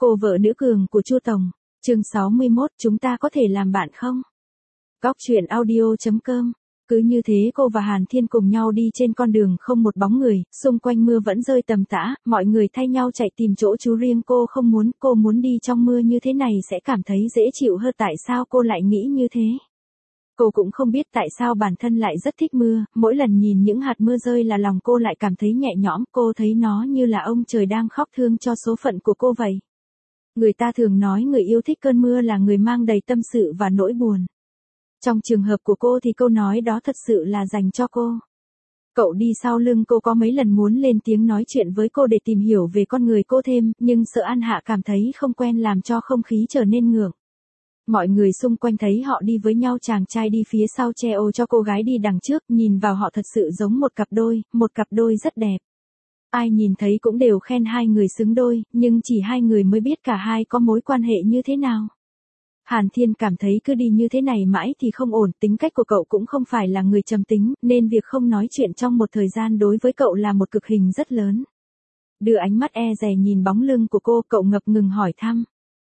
Cô vợ nữ cường của Chu Tổng. Chương 61, chúng ta có thể làm bạn không? Góc truyện audio.com. Cứ như thế cô và Hàn Thiên cùng nhau đi trên con đường không một bóng người, xung quanh mưa vẫn rơi tầm tã, mọi người thay nhau chạy tìm chỗ trú riêng, cô muốn đi trong mưa như thế này sẽ cảm thấy dễ chịu hơn. Tại sao cô lại nghĩ như thế? Cô cũng không biết tại sao bản thân lại rất thích mưa, mỗi lần nhìn những hạt mưa rơi là lòng cô lại cảm thấy nhẹ nhõm, cô thấy nó như là ông trời đang khóc thương cho số phận của cô vậy. Người ta thường nói người yêu thích cơn mưa là người mang đầy tâm sự và nỗi buồn. Trong trường hợp của cô thì câu nói đó thật sự là dành cho cô. Cậu đi sau lưng cô có mấy lần muốn lên tiếng nói chuyện với cô để tìm hiểu về con người cô thêm, nhưng sợ An Hạ cảm thấy không quen làm cho không khí trở nên ngượng. Mọi người xung quanh thấy họ đi với nhau, chàng trai đi phía sau che ô cho cô gái đi đằng trước, nhìn vào họ thật sự giống một cặp đôi rất đẹp. Ai nhìn thấy cũng đều khen hai người xứng đôi, nhưng chỉ hai người mới biết cả hai có mối quan hệ như thế nào. Hàn Thiên cảm thấy cứ đi như thế này mãi thì không ổn, tính cách của cậu cũng không phải là người trầm tính, nên việc không nói chuyện trong một thời gian đối với cậu là một cực hình rất lớn. Đưa ánh mắt e dè nhìn bóng lưng của cô, cậu ngập ngừng hỏi thăm.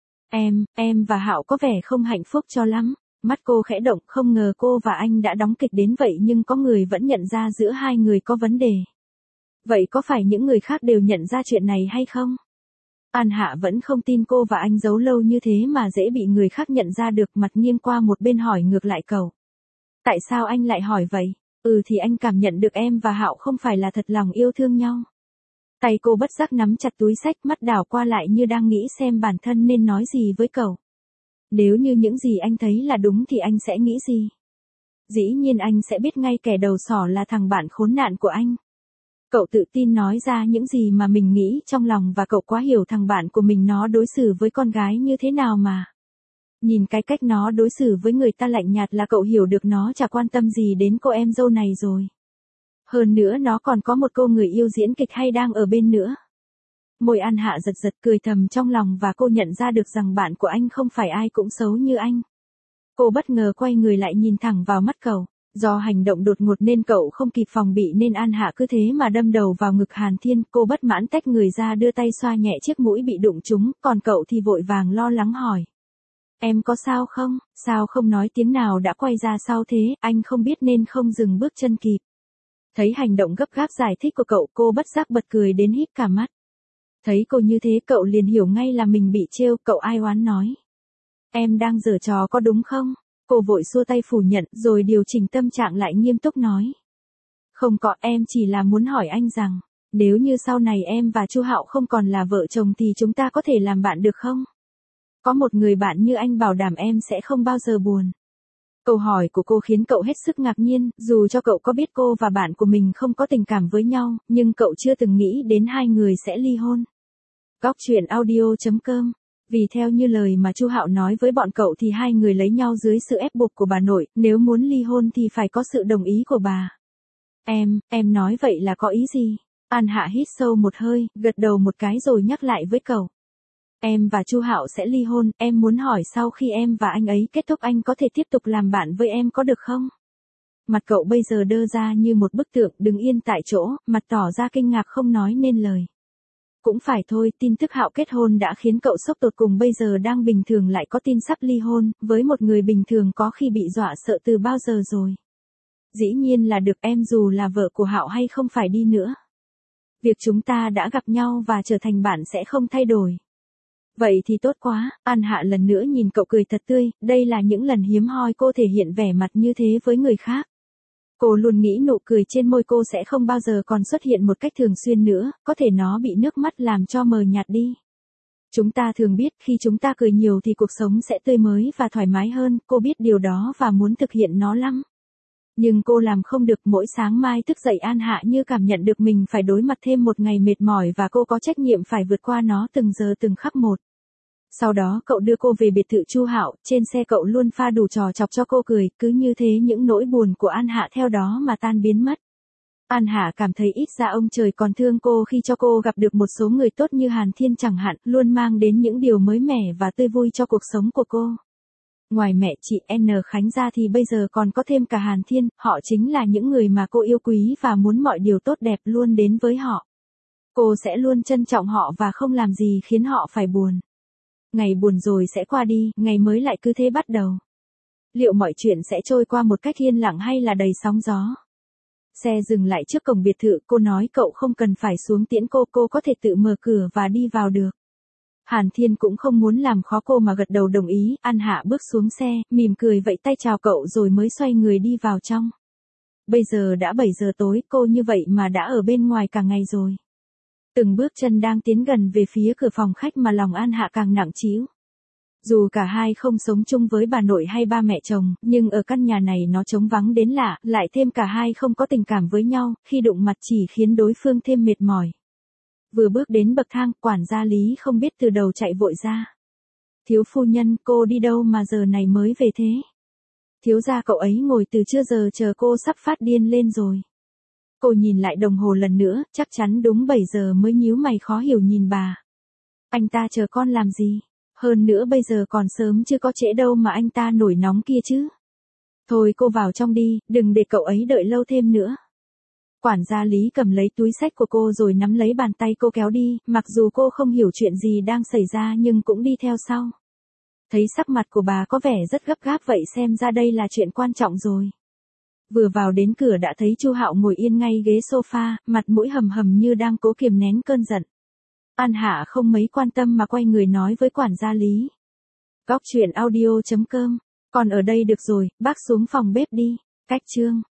Em và Hạo có vẻ không hạnh phúc cho lắm. Mắt cô khẽ động, không ngờ cô và anh đã đóng kịch đến vậy nhưng có người vẫn nhận ra giữa hai người có vấn đề. Vậy có phải những người khác đều nhận ra chuyện này hay không? An Hạ vẫn không tin cô và anh giấu lâu như thế mà dễ bị người khác nhận ra được, mặt nghiêng qua một bên hỏi ngược lại cậu. Tại sao anh lại hỏi vậy? Thì anh cảm nhận được em và Hạo không phải là thật lòng yêu thương nhau. Tay cô bất giác nắm chặt túi xách, mắt đảo qua lại như đang nghĩ xem bản thân nên nói gì với cậu. Nếu như những gì anh thấy là đúng thì anh sẽ nghĩ gì? Dĩ nhiên anh sẽ biết ngay kẻ đầu sỏ là thằng bạn khốn nạn của anh. Cậu tự tin nói ra những gì mà mình nghĩ trong lòng và cậu quá hiểu thằng bạn của mình nó đối xử với con gái như thế nào mà. Nhìn cái cách nó đối xử với người ta lạnh nhạt là cậu hiểu được nó chả quan tâm gì đến cô em dâu này rồi. Hơn nữa nó còn có một cô người yêu diễn kịch hay đang ở bên nữa. Môi An Hạ giật giật cười thầm trong lòng và cô nhận ra được rằng bạn của anh không phải ai cũng xấu như anh. Cô bất ngờ quay người lại nhìn thẳng vào mắt cậu. Do hành động đột ngột nên cậu không kịp phòng bị nên An Hạ cứ thế mà đâm đầu vào ngực Hàn Thiên. Cô bất mãn tách người ra đưa tay xoa nhẹ chiếc mũi bị đụng trúng, còn cậu thì vội vàng lo lắng hỏi. Em có sao không? Sao không nói tiếng nào đã quay ra sau thế? Anh không biết nên không dừng bước chân kịp. Thấy hành động gấp gáp giải thích của cậu, cô bất giác bật cười đến híp cả mắt. Thấy cô như thế cậu liền hiểu ngay là mình bị trêu, cậu ai oán nói. Em đang giở trò có đúng không? Cô vội xua tay phủ nhận rồi điều chỉnh tâm trạng lại nghiêm túc nói. Không có, em chỉ là muốn hỏi anh rằng, nếu như sau này em và Chu Hạo không còn là vợ chồng thì chúng ta có thể làm bạn được không? Có một người bạn như anh bảo đảm em sẽ không bao giờ buồn. Câu hỏi của cô khiến cậu hết sức ngạc nhiên, dù cho cậu có biết cô và bạn của mình không có tình cảm với nhau, nhưng cậu chưa từng nghĩ đến hai người sẽ ly hôn. Góc truyện audio.com. Vì theo như lời mà Chu Hạo nói với bọn cậu thì hai người lấy nhau dưới sự ép buộc của bà nội, nếu muốn ly hôn thì phải có sự đồng ý của bà. Em nói vậy là có ý gì? An Hạ hít sâu một hơi, gật đầu một cái rồi nhắc lại với cậu. Em và Chu Hạo sẽ ly hôn, em muốn hỏi sau khi em và anh ấy kết thúc anh có thể tiếp tục làm bạn với em có được không? Mặt cậu bây giờ đơ ra như một bức tượng, đứng yên tại chỗ, mặt tỏ ra kinh ngạc không nói nên lời. Cũng phải thôi, tin tức Hạo kết hôn đã khiến cậu sốc tột cùng, bây giờ đang bình thường lại có tin sắp ly hôn, với một người bình thường có khi bị dọa sợ từ bao giờ rồi. Dĩ nhiên là được, em dù là vợ của Hạo hay không phải đi nữa. Việc chúng ta đã gặp nhau và trở thành bạn sẽ không thay đổi. Vậy thì tốt quá, An Hạ lần nữa nhìn cậu cười thật tươi, đây là những lần hiếm hoi cô thể hiện vẻ mặt như thế với người khác. Cô luôn nghĩ nụ cười trên môi cô sẽ không bao giờ còn xuất hiện một cách thường xuyên nữa, có thể nó bị nước mắt làm cho mờ nhạt đi. Chúng ta thường biết khi chúng ta cười nhiều thì cuộc sống sẽ tươi mới và thoải mái hơn, cô biết điều đó và muốn thực hiện nó lắm. Nhưng cô làm không được, mỗi sáng mai thức dậy An Hạ như cảm nhận được mình phải đối mặt thêm một ngày mệt mỏi và cô có trách nhiệm phải vượt qua nó từng giờ từng khắc một. Sau đó cậu đưa cô về biệt thự Chu Hạo, trên xe cậu luôn pha đủ trò chọc cho cô cười, cứ như thế những nỗi buồn của An Hạ theo đó mà tan biến mất. An Hạ cảm thấy ít ra ông trời còn thương cô khi cho cô gặp được một số người tốt như Hàn Thiên chẳng hạn, luôn mang đến những điều mới mẻ và tươi vui cho cuộc sống của cô. Ngoài mẹ chị N Khánh ra thì bây giờ còn có thêm cả Hàn Thiên, họ chính là những người mà cô yêu quý và muốn mọi điều tốt đẹp luôn đến với họ. Cô sẽ luôn trân trọng họ và không làm gì khiến họ phải buồn. Ngày buồn rồi sẽ qua đi, ngày mới lại cứ thế bắt đầu. Liệu mọi chuyện sẽ trôi qua một cách yên lặng hay là đầy sóng gió? Xe dừng lại trước cổng biệt thự, cô nói cậu không cần phải xuống tiễn cô có thể tự mở cửa và đi vào được. Hàn Thiên cũng không muốn làm khó cô mà gật đầu đồng ý, An Hạ bước xuống xe, mỉm cười vẫy tay chào cậu rồi mới xoay người đi vào trong. Bây giờ đã 7 giờ tối, cô như vậy mà đã ở bên ngoài cả ngày rồi. Từng bước chân đang tiến gần về phía cửa phòng khách mà lòng An Hạ càng nặng trĩu. Dù cả hai không sống chung với bà nội hay ba mẹ chồng, nhưng ở căn nhà này nó trống vắng đến lạ, lại thêm cả hai không có tình cảm với nhau, khi đụng mặt chỉ khiến đối phương thêm mệt mỏi. Vừa bước đến bậc thang, quản gia Lý không biết từ đầu chạy vội ra. Thiếu phu nhân, cô đi đâu mà giờ này mới về thế? Thiếu gia cậu ấy ngồi từ trưa giờ chờ cô sắp phát điên lên rồi. Cô nhìn lại đồng hồ lần nữa, chắc chắn đúng 7 giờ mới nhíu mày khó hiểu nhìn bà. Anh ta chờ con làm gì? Hơn nữa bây giờ còn sớm chưa có trễ đâu mà anh ta nổi nóng kia chứ. Thôi cô vào trong đi, đừng để cậu ấy đợi lâu thêm nữa. Quản gia Lý cầm lấy túi xách của cô rồi nắm lấy bàn tay cô kéo đi, mặc dù cô không hiểu chuyện gì đang xảy ra nhưng cũng đi theo sau. Thấy sắc mặt của bà có vẻ rất gấp gáp vậy xem ra đây là chuyện quan trọng rồi. Vừa vào đến cửa đã thấy Chu Hạo ngồi yên ngay ghế sofa, mặt mũi hầm hầm như đang cố kiềm nén cơn giận. An Hạ không mấy quan tâm mà quay người nói với quản gia Lý. Góc truyện audio.com, còn ở đây được rồi, bác xuống phòng bếp đi. Cách chương